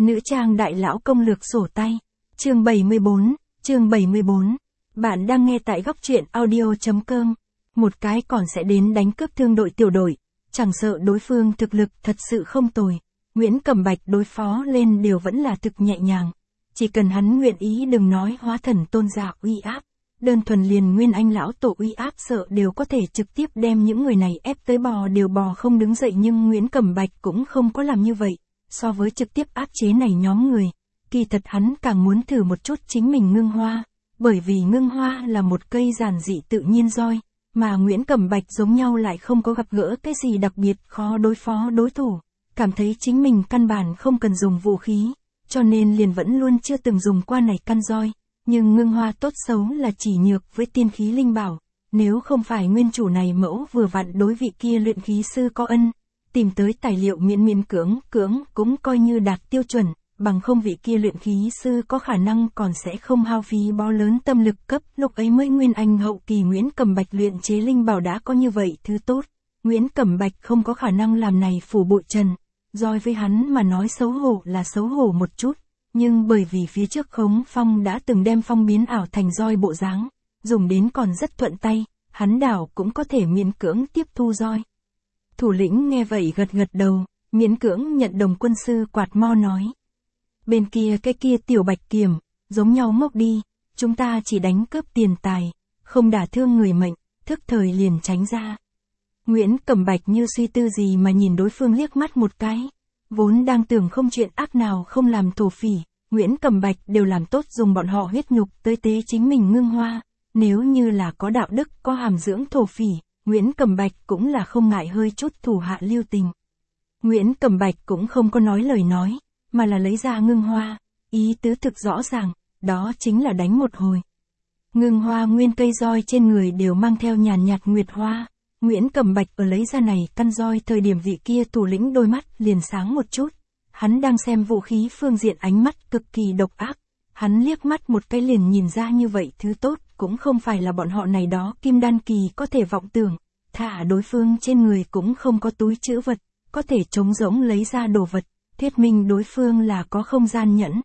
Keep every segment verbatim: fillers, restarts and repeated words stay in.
Nữ trang đại lão công lược sổ tay. Chương bảy mươi bốn, chương bảy mươi bốn. Bạn đang nghe tại góc truyện audio.com. Một cái còn sẽ đến đánh cướp thương đội tiểu đội, chẳng sợ đối phương thực lực thật sự không tồi. Nguyễn Cẩm Bạch đối phó lên đều vẫn là thực nhẹ nhàng. Chỉ cần hắn nguyện ý đừng nói hóa thần tôn giả uy áp. Đơn thuần liền nguyên anh lão tổ uy áp sợ đều có thể trực tiếp đem những người này ép tới bò đều bò không đứng dậy, nhưng Nguyễn Cẩm Bạch cũng không có làm như vậy. So với trực tiếp áp chế này nhóm người, kỳ thật hắn càng muốn thử một chút chính mình ngưng hoa, bởi vì ngưng hoa là một cây giản dị tự nhiên roi, mà Nguyễn Cẩm Bạch giống nhau lại không có gặp gỡ cái gì đặc biệt khó đối phó đối thủ, cảm thấy chính mình căn bản không cần dùng vũ khí, cho nên liền vẫn luôn chưa từng dùng qua này căn roi. Nhưng ngưng hoa tốt xấu là chỉ nhược với tiên khí linh bảo, nếu không phải nguyên chủ này mẫu vừa vặn đối vị kia luyện khí sư có ân, tìm tới tài liệu miễn miễn cưỡng cưỡng cũng coi như đạt tiêu chuẩn, bằng không vị kia luyện khí sư có khả năng còn sẽ không hao phí bó lớn tâm lực cấp, lúc ấy mới nguyên anh hậu kỳ Nguyễn Cẩm Bạch luyện chế linh bảo đã có như vậy thứ tốt, Nguyễn Cẩm Bạch không có khả năng làm này phủ bụi trần, roi với hắn mà nói xấu hổ là xấu hổ một chút. Nhưng bởi vì phía trước Khống Phong đã từng đem phong biến ảo thành roi bộ dáng, dùng đến còn rất thuận tay, hắn đảo cũng có thể miễn cưỡng tiếp thu roi. Thủ lĩnh nghe vậy gật gật đầu, miễn cưỡng nhận đồng quân sư quạt mo nói. Bên kia cái kia tiểu bạch kiểm, giống nhau ngốc đi, chúng ta chỉ đánh cướp tiền tài, không đả thương người mệnh, thức thời liền tránh ra. Nguyễn Cẩm Bạch như suy tư gì mà nhìn đối phương liếc mắt một cái. Vốn đang tưởng không chuyện ác nào không làm thổ phỉ, Nguyễn Cẩm Bạch đều làm tốt dùng bọn họ huyết nhục tới tế chính mình ngưng hoa, nếu như là có đạo đức có hàm dưỡng thổ phỉ, Nguyễn Cẩm Bạch cũng là không ngại hơi chút thủ hạ lưu tình. Nguyễn Cẩm Bạch cũng không có nói lời nói, mà là lấy ra ngưng hoa, ý tứ thực rõ ràng, đó chính là đánh một hồi. Ngưng hoa nguyên cây roi trên người đều mang theo nhàn nhạt nguyệt hoa. Nguyễn Cẩm Bạch ở lấy ra này căn roi thời điểm vị kia thủ lĩnh đôi mắt liền sáng một chút, hắn đang xem vũ khí phương diện ánh mắt cực kỳ độc ác, hắn liếc mắt một cái liền nhìn ra như vậy thứ tốt cũng không phải là bọn họ này đó kim đan kỳ có thể vọng tưởng, thả đối phương trên người cũng không có túi trữ vật, có thể trống rỗng lấy ra đồ vật, thuyết minh đối phương là có không gian nhẫn.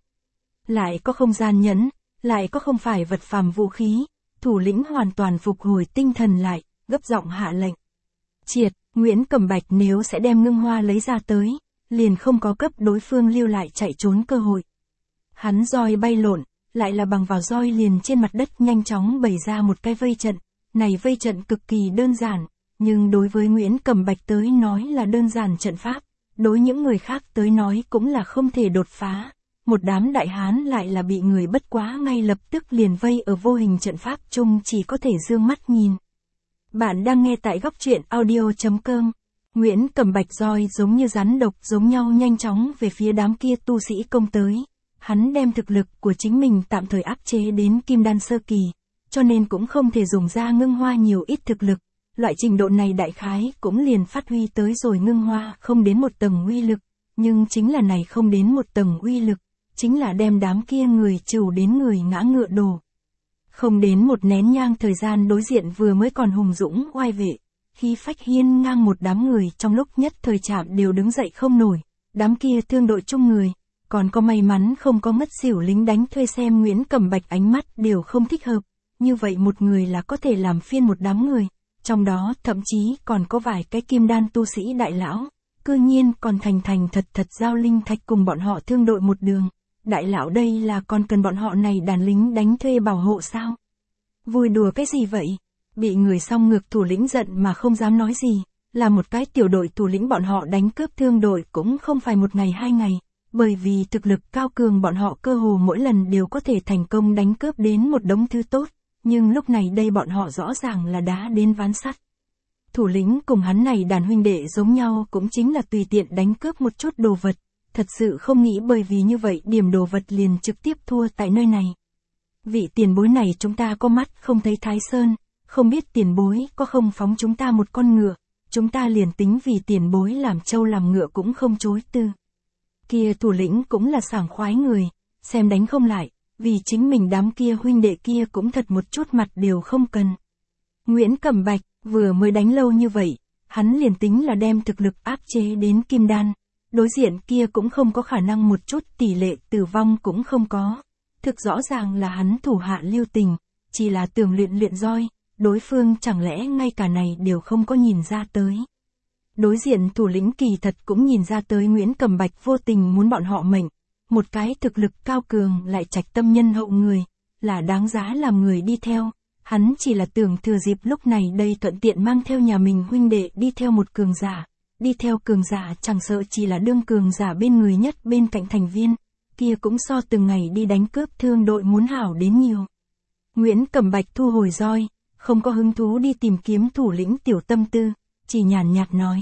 Lại có không gian nhẫn, lại có không phải vật phàm vũ khí, thủ lĩnh hoàn toàn phục hồi tinh thần lại. Gấp giọng hạ lệnh. Triệt, Nguyễn Cẩm Bạch nếu sẽ đem ngưng hoa lấy ra tới, liền không có cấp đối phương lưu lại chạy trốn cơ hội. Hắn roi bay lộn, lại là bằng vào roi liền trên mặt đất nhanh chóng bày ra một cái vây trận. Này vây trận cực kỳ đơn giản, nhưng đối với Nguyễn Cẩm Bạch tới nói là đơn giản trận pháp, đối những người khác tới nói cũng là không thể đột phá. Một đám đại hán lại là bị người bất quá ngay lập tức liền vây ở vô hình trận pháp chung, chỉ có thể dương mắt nhìn. Bạn đang nghe tại góc truyện audio.com. Nguyễn Cẩm Bạch roi giống như rắn độc giống nhau nhanh chóng về phía đám kia tu sĩ công tới. Hắn đem thực lực của chính mình tạm thời áp chế đến kim đan sơ kỳ, cho nên cũng không thể dùng ra ngưng hoa nhiều ít thực lực. Loại trình độ này đại khái cũng liền phát huy tới rồi ngưng hoa không đến một tầng uy lực, nhưng chính là này không đến một tầng uy lực, chính là đem đám kia người trừ đến người ngã ngựa đổ. Không đến một nén nhang thời gian đối diện vừa mới còn hùng dũng oai vệ, khi phách hiên ngang một đám người trong lúc nhất thời chạm đều đứng dậy không nổi, đám kia thương đội chung người, còn có may mắn không có ngất xỉu lính đánh thuê xem Nguyễn Cẩm Bạch ánh mắt đều không thích hợp, như vậy một người là có thể làm phiên một đám người, trong đó thậm chí còn có vài cái kim đan tu sĩ đại lão, cư nhiên còn thành thành thật thật giao linh thạch cùng bọn họ thương đội một đường. Đại lão đây là còn cần bọn họ này đàn lính đánh thuê bảo hộ sao? Vui đùa cái gì vậy? Bị người song ngược thủ lĩnh giận mà không dám nói gì, là một cái tiểu đội thủ lĩnh bọn họ đánh cướp thương đội cũng không phải một ngày hai ngày, bởi vì thực lực cao cường bọn họ cơ hồ mỗi lần đều có thể thành công đánh cướp đến một đống thứ tốt, nhưng lúc này đây bọn họ rõ ràng là đá đến ván sắt. Thủ lĩnh cùng hắn này đàn huynh đệ giống nhau cũng chính là tùy tiện đánh cướp một chút đồ vật. Thật sự không nghĩ bởi vì như vậy điểm đồ vật liền trực tiếp thua tại nơi này. Vị tiền bối này chúng ta có mắt không thấy Thái Sơn, không biết tiền bối có không phóng chúng ta một con ngựa, chúng ta liền tính vì tiền bối làm trâu làm ngựa cũng không chối từ. Kia thủ lĩnh cũng là sảng khoái người, xem đánh không lại, vì chính mình đám kia huynh đệ kia cũng thật một chút mặt đều không cần. Nguyễn Cẩm Bạch vừa mới đánh lâu như vậy, hắn liền tính là đem thực lực áp chế đến kim đan. đối diện kia cũng không có khả năng một chút tỷ lệ tử vong cũng không có. Thực rõ ràng là hắn thủ hạ lưu tình, chỉ là tưởng luyện luyện roi, đối phương chẳng lẽ ngay cả này đều không có nhìn ra tới. Đối diện thủ lĩnh kỳ thật cũng nhìn ra tới Nguyễn Cầm Bạch vô tình muốn bọn họ mệnh, một cái thực lực cao cường lại trạch tâm nhân hậu người, là đáng giá làm người đi theo. Hắn chỉ là tưởng thừa dịp lúc này đây thuận tiện mang theo nhà mình huynh đệ đi theo một cường giả, đi theo cường giả chẳng sợ chỉ là đương cường giả bên người nhất bên cạnh thành viên, kia cũng so từng ngày đi đánh cướp thương đội muốn hảo đến nhiều. Nguyễn Cầm Bạch thu hồi roi, không có hứng thú đi tìm kiếm thủ lĩnh tiểu tâm tư, chỉ nhàn nhạt nói.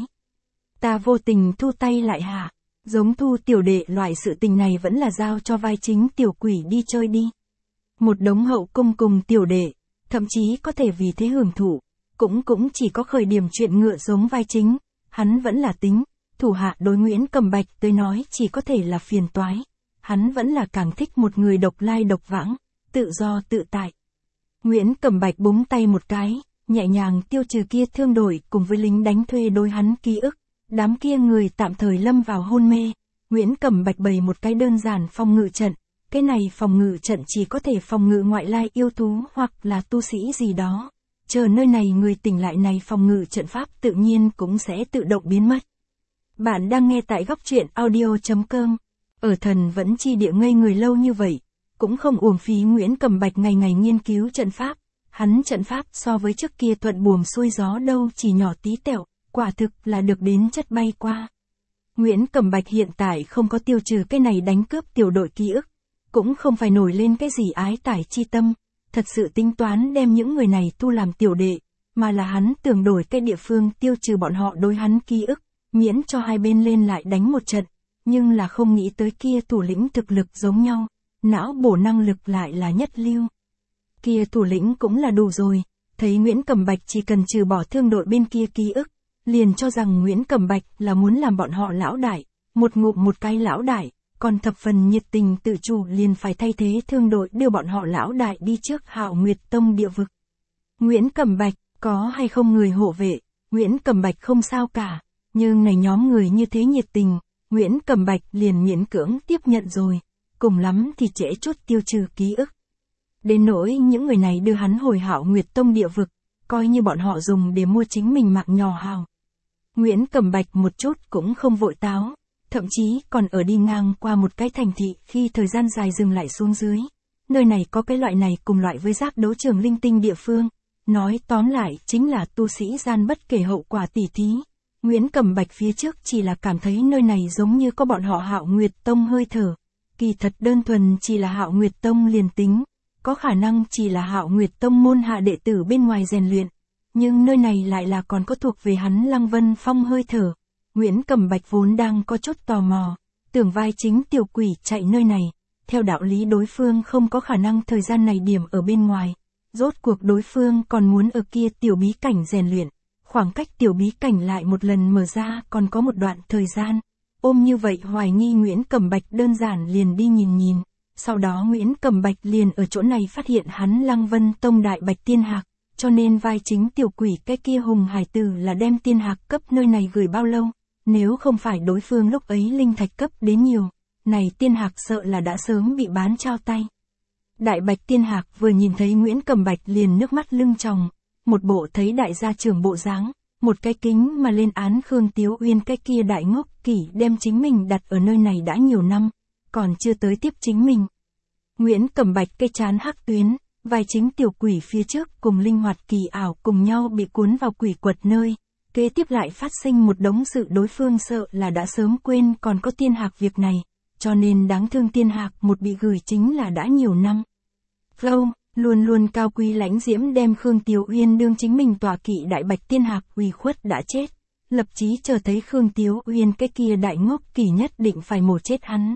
Ta vô tình thu tay lại hạ, giống thu tiểu đệ loại sự tình này vẫn là giao cho vai chính tiểu quỷ đi chơi đi. Một đống hậu cung cùng tiểu đệ, thậm chí có thể vì thế hưởng thụ, cũng cũng chỉ có khởi điểm chuyện ngựa giống vai chính, hắn vẫn là tính, thủ hạ đối Nguyễn Cầm Bạch tới nói chỉ có thể là phiền toái, hắn vẫn là càng thích một người độc lai độc vãng, tự do tự tại. Nguyễn Cầm Bạch búng tay một cái, nhẹ nhàng tiêu trừ kia thương đổi cùng với lính đánh thuê đối hắn ký ức, đám kia người tạm thời lâm vào hôn mê, Nguyễn Cầm Bạch bày một cái đơn giản phòng ngự trận. Cái này phòng ngự trận chỉ có thể phòng ngự ngoại lai yêu thú hoặc là tu sĩ gì đó. Chờ nơi này người tỉnh lại này phòng ngự trận pháp tự nhiên cũng sẽ tự động biến mất. Bạn đang nghe tại góc truyện audio chấm com. Ở thần vẫn chi địa ngây người lâu như vậy, cũng không uổng phí Nguyễn Cầm Bạch ngày ngày nghiên cứu trận pháp. Hắn trận pháp so với trước kia thuận buồm xuôi gió đâu chỉ nhỏ tí tẹo, quả thực là được đến chất bay qua. Nguyễn Cầm Bạch hiện tại không có tiêu trừ cái này đánh cướp tiểu đội ký ức. Cũng không phải nổi lên cái gì ái tải chi tâm, thật sự tính toán đem những người này tu làm tiểu đệ, mà là hắn tưởng đổi cái địa phương tiêu trừ bọn họ đối hắn ký ức, miễn cho hai bên lên lại đánh một trận, nhưng là không nghĩ tới kia thủ lĩnh thực lực giống nhau, não bổ năng lực lại là nhất lưu. Kia thủ lĩnh cũng là đủ rồi, thấy Nguyễn Cầm Bạch chỉ cần trừ bỏ thương đội bên kia ký ức, liền cho rằng Nguyễn Cầm Bạch là muốn làm bọn họ lão đại, một ngụm một cái lão đại. Còn thập phần nhiệt tình tự chủ liền phải thay thế thương đội đưa bọn họ lão đại đi trước Hạo Nguyệt Tông địa vực. Nguyễn Cầm Bạch, có hay không người hộ vệ, Nguyễn Cầm Bạch không sao cả, nhưng này nhóm người như thế nhiệt tình, Nguyễn Cầm Bạch liền miễn cưỡng tiếp nhận rồi, cùng lắm thì trễ chút tiêu trừ ký ức. Đến nỗi những người này đưa hắn hồi Hạo Nguyệt Tông địa vực, coi như bọn họ dùng để mua chính mình mạng nhỏ hào. Nguyễn Cầm Bạch một chút cũng không vội táo. Thậm chí còn ở đi ngang qua một cái thành thị khi thời gian dài dừng lại xuống dưới. Nơi này có cái loại này cùng loại với giác đấu trường linh tinh địa phương. Nói tóm lại chính là tu sĩ gian bất kể hậu quả tỉ thí. Nguyễn Cầm Bạch phía trước chỉ là cảm thấy nơi này giống như có bọn họ Hạo Nguyệt Tông hơi thở. Kỳ thật đơn thuần chỉ là Hạo Nguyệt Tông liền tính. Có khả năng chỉ là Hạo Nguyệt Tông môn hạ đệ tử bên ngoài rèn luyện. Nhưng nơi này lại là còn có thuộc về hắn Lăng Vân Phong hơi thở. Nguyễn Cầm Bạch vốn đang có chút tò mò, tưởng vai chính tiểu quỷ chạy nơi này, theo đạo lý đối phương không có khả năng thời gian này điểm ở bên ngoài, rốt cuộc đối phương còn muốn ở kia tiểu bí cảnh rèn luyện, khoảng cách tiểu bí cảnh lại một lần mở ra còn có một đoạn thời gian, ôm như vậy hoài nghi Nguyễn Cầm Bạch đơn giản liền đi nhìn nhìn, sau đó Nguyễn Cầm Bạch liền ở chỗ này phát hiện hắn Lăng Vân Tông Đại Bạch Tiên Hạc, cho nên vai chính tiểu quỷ cái kia hùng hải tử là đem tiên hạc cấp nơi này gửi bao lâu. Nếu không phải đối phương lúc ấy linh thạch cấp đến nhiều, này tiên hạc sợ là đã sớm bị bán trao tay. Đại Bạch Tiên Hạc vừa nhìn thấy Nguyễn Cầm Bạch liền nước mắt lưng tròng, một bộ thấy đại gia trưởng bộ dáng, một cái kính mà lên án Khương Tiếu Uyên cái kia đại ngốc kỷ đem chính mình đặt ở nơi này đã nhiều năm, còn chưa tới tiếp chính mình. Nguyễn Cầm Bạch cái chán hắc tuyến, vai chính tiểu quỷ phía trước cùng linh hoạt kỳ ảo cùng nhau bị cuốn vào quỷ quật nơi. Kế tiếp lại phát sinh một đống sự đối phương sợ là đã sớm quên còn có tiên hạc việc này, cho nên đáng thương tiên hạc một bị gửi chính là đã nhiều năm. Flow, luôn luôn cao quý lãnh diễm đem Khương Tiếu Uyên đương chính mình tòa kỵ Đại Bạch Tiên Hạc ủy khuất đã chết, lập chí chờ thấy Khương Tiếu Uyên cái kia đại ngốc kỳ nhất định phải mổ chết hắn.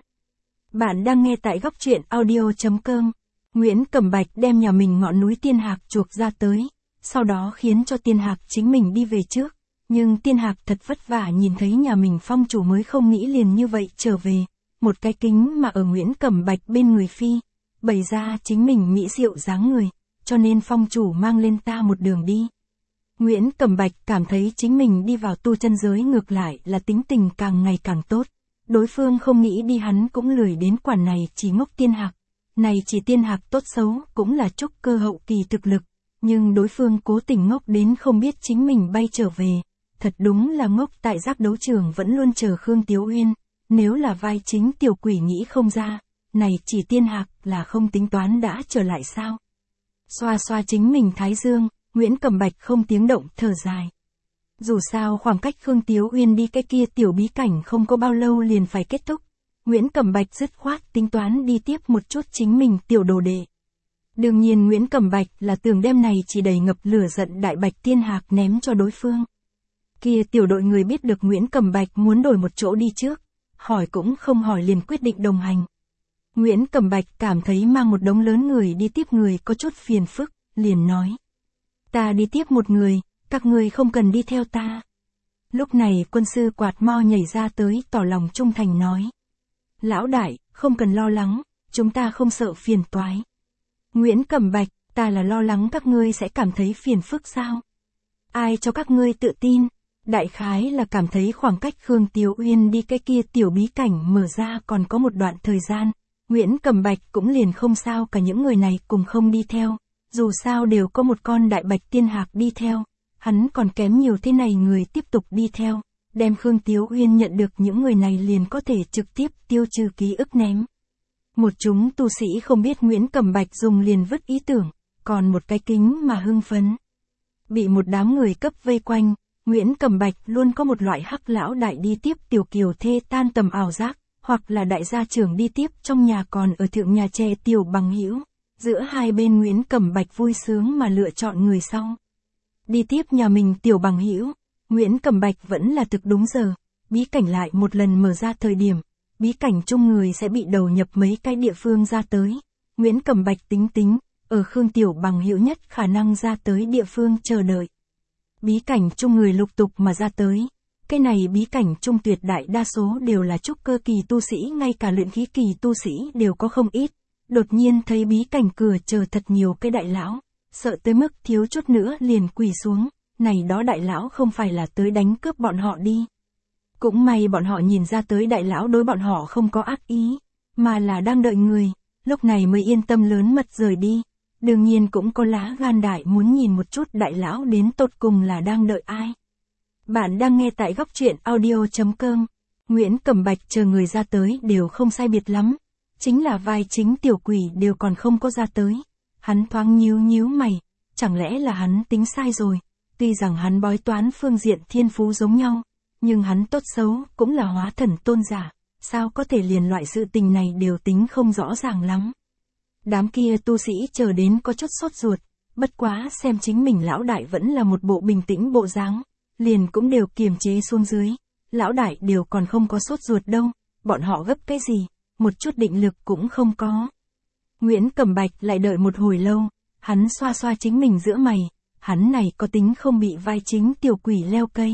Bạn đang nghe tại góc truyện audio chấm com. Nguyễn Cầm Bạch đem nhà mình ngọn núi tiên hạc chuộc ra tới, sau đó khiến cho tiên hạc chính mình đi về trước. Nhưng tiên hạc thật vất vả nhìn thấy nhà mình phong chủ mới không nghĩ liền như vậy trở về, một cái kính mà ở Nguyễn Cầm Bạch bên người phi, bày ra chính mình mỹ diệu dáng người, cho nên phong chủ mang lên ta một đường đi. Nguyễn Cầm Bạch cảm thấy chính mình đi vào tu chân giới ngược lại là tính tình càng ngày càng tốt, đối phương không nghĩ đi hắn cũng lười đến quản này chỉ ngốc tiên hạc. Này chỉ tiên hạc tốt xấu cũng là trúc cơ hậu kỳ thực lực, nhưng đối phương cố tình ngốc đến không biết chính mình bay trở về. Thật đúng là ngốc, tại giác đấu trường vẫn luôn chờ Khương Tiếu Uyên, nếu là vai chính tiểu quỷ nghĩ không ra, này chỉ tiên hạc là không tính toán đã trở lại sao. Xoa xoa chính mình thái dương, Nguyễn Cẩm Bạch không tiếng động thở dài. Dù sao khoảng cách Khương Tiếu Uyên đi cái kia tiểu bí cảnh không có bao lâu liền phải kết thúc, Nguyễn Cẩm Bạch dứt khoát tính toán đi tiếp một chút chính mình tiểu đồ đệ. Đương nhiên Nguyễn Cẩm Bạch là tưởng đem này chỉ đầy ngập lửa giận đại bạch tiên hạc ném cho đối phương. Kia tiểu đội người biết được Nguyễn Cẩm Bạch muốn đổi một chỗ đi trước, hỏi cũng không hỏi liền quyết định đồng hành. Nguyễn Cẩm Bạch cảm thấy mang một đống lớn người đi tiếp người có chút phiền phức, liền nói. Ta đi tiếp một người, các người không cần đi theo ta. Lúc này quân sư quạt mo nhảy ra tới tỏ lòng trung thành nói. Lão đại, không cần lo lắng, chúng ta không sợ phiền toái. Nguyễn Cẩm Bạch, ta là lo lắng các ngươi sẽ cảm thấy phiền phức sao? Ai cho các ngươi tự tin? Đại khái là cảm thấy khoảng cách Khương Tiếu Uyên đi cái kia tiểu bí cảnh mở ra còn có một đoạn thời gian, Nguyễn Cẩm Bạch cũng liền không sao cả những người này cùng không đi theo, dù sao đều có một con đại bạch tiên hạc đi theo, hắn còn kém nhiều thế này người tiếp tục đi theo, đem Khương Tiếu Uyên nhận được những người này liền có thể trực tiếp tiêu trừ ký ức ném. Một chúng tu sĩ không biết Nguyễn Cẩm Bạch dùng liền vứt ý tưởng, còn một cái kính mà hưng phấn. Bị một đám người cấp vây quanh, Nguyễn Cẩm Bạch luôn có một loại hắc lão đại đi tiếp tiểu kiều thê tan tầm ảo giác, hoặc là đại gia trưởng đi tiếp trong nhà còn ở thượng nhà tre tiểu bằng hữu. Giữa hai bên Nguyễn Cẩm Bạch vui sướng mà lựa chọn người sau. Đi tiếp nhà mình tiểu bằng hữu, Nguyễn Cẩm Bạch vẫn là thực đúng giờ, bí cảnh lại một lần mở ra thời điểm, bí cảnh chung người sẽ bị đầu nhập mấy cái địa phương ra tới. Nguyễn Cẩm Bạch tính tính, ở Khương tiểu bằng hữu nhất khả năng ra tới địa phương chờ đợi. Bí cảnh chung người lục tục mà ra tới. Cái này bí cảnh chung tuyệt đại đa số đều là trúc cơ kỳ tu sĩ, ngay cả luyện khí kỳ tu sĩ đều có không ít. Đột nhiên thấy bí cảnh cửa chờ thật nhiều cái đại lão, sợ tới mức thiếu chút nữa liền quỳ xuống, này đó đại lão không phải là tới đánh cướp bọn họ đi. Cũng may bọn họ nhìn ra tới đại lão đối bọn họ không có ác ý, mà là đang đợi người, lúc này mới yên tâm lớn mật rời đi. Đương nhiên cũng có lá gan đại muốn nhìn một chút đại lão đến tột cùng là đang đợi ai. Bạn đang nghe tại góc truyện audio chấm com. Nguyễn Cẩm Bạch chờ người ra tới đều không sai biệt lắm. Chính là vai chính tiểu quỷ đều còn không có ra tới. Hắn thoáng nhíu nhíu mày, chẳng lẽ là hắn tính sai rồi. Tuy rằng hắn bói toán phương diện thiên phú giống nhau, nhưng hắn tốt xấu cũng là hóa thần tôn giả. Sao có thể liền loại sự tình này đều tính không rõ ràng lắm. Đám kia tu sĩ chờ đến có chút sốt ruột, bất quá xem chính mình lão đại vẫn là một bộ bình tĩnh bộ dáng, liền cũng đều kiềm chế xuống dưới. Lão đại đều còn không có sốt ruột đâu, bọn họ gấp cái gì, một chút định lực cũng không có. Nguyễn Cẩm Bạch lại đợi một hồi lâu, hắn xoa xoa chính mình giữa mày, hắn này có tính không bị vai chính tiểu quỷ leo cây.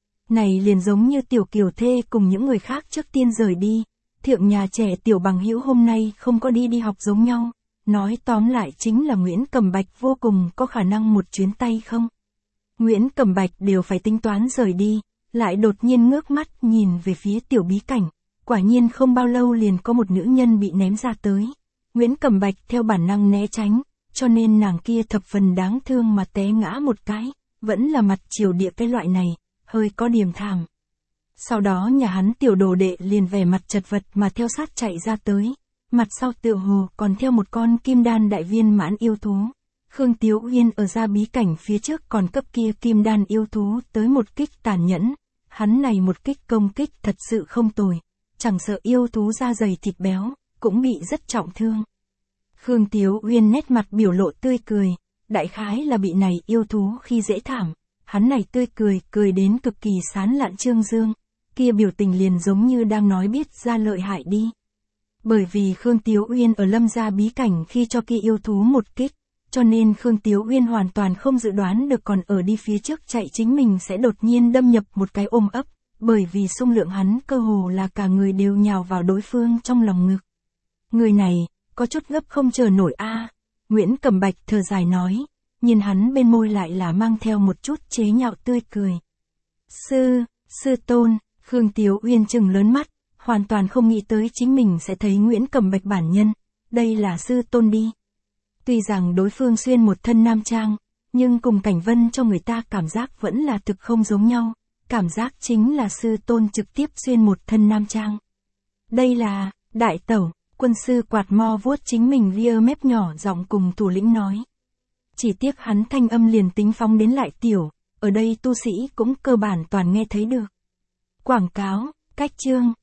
Này liền giống như tiểu kiều thê cùng những người khác trước tiên rời đi. Thượng nhà trẻ tiểu bằng hữu hôm nay không có đi đi học giống nhau, nói tóm lại chính là Nguyễn Cẩm Bạch vô cùng có khả năng một chuyến tay không. Nguyễn Cẩm Bạch đều phải tính toán rời đi, lại đột nhiên ngước mắt nhìn về phía tiểu bí cảnh, quả nhiên không bao lâu liền có một nữ nhân bị ném ra tới. Nguyễn Cẩm Bạch theo bản năng né tránh, cho nên nàng kia thập phần đáng thương mà té ngã một cái, vẫn là mặt chiều địa cái loại này, hơi có điểm thảm. Sau đó nhà hắn tiểu đồ đệ liền vẻ mặt chật vật mà theo sát chạy ra tới, mặt sau tựa hồ còn theo một con kim đan đại viên mãn yêu thú. Khương Tiếu Uyên ở ra bí cảnh phía trước còn cấp kia kim đan yêu thú tới một kích tàn nhẫn, hắn này một kích công kích thật sự không tồi, chẳng sợ yêu thú da dày thịt béo, cũng bị rất trọng thương. Khương Tiếu Uyên nét mặt biểu lộ tươi cười, đại khái là bị này yêu thú khi dễ thảm, hắn này tươi cười, cười đến cực kỳ sán lạn trương dương. Kia biểu tình liền giống như đang nói biết ra lợi hại đi. Bởi vì Khương Tiếu Uyên ở lâm gia bí cảnh khi cho kia yêu thú một kích, cho nên Khương Tiếu Uyên hoàn toàn không dự đoán được còn ở đi phía trước chạy chính mình sẽ đột nhiên đâm nhập một cái ôm ấp, bởi vì xung lượng hắn cơ hồ là cả người đều nhào vào đối phương trong lòng ngực. Người này, có chút gấp không chờ nổi a. À. Nguyễn Cẩm Bạch thở dài nói, nhìn hắn bên môi lại là mang theo một chút chế nhạo tươi cười. Sư, sư tôn. Khương Tiếu Uyên trừng lớn mắt, hoàn toàn không nghĩ tới chính mình sẽ thấy Nguyễn Cẩm Bạch bản nhân, đây là sư tôn đi. Tuy rằng đối phương xuyên một thân nam trang, nhưng cùng Cảnh Vân cho người ta cảm giác vẫn là thực không giống nhau, cảm giác chính là sư tôn trực tiếp xuyên một thân nam trang. Đây là, đại tẩu, quân sư quạt mo vuốt chính mình ria mép nhỏ giọng cùng thủ lĩnh nói. Chỉ tiếc hắn thanh âm liền tính phóng đến lại tiểu, ở đây tu sĩ cũng cơ bản toàn nghe thấy được. Quảng cáo, cách chương.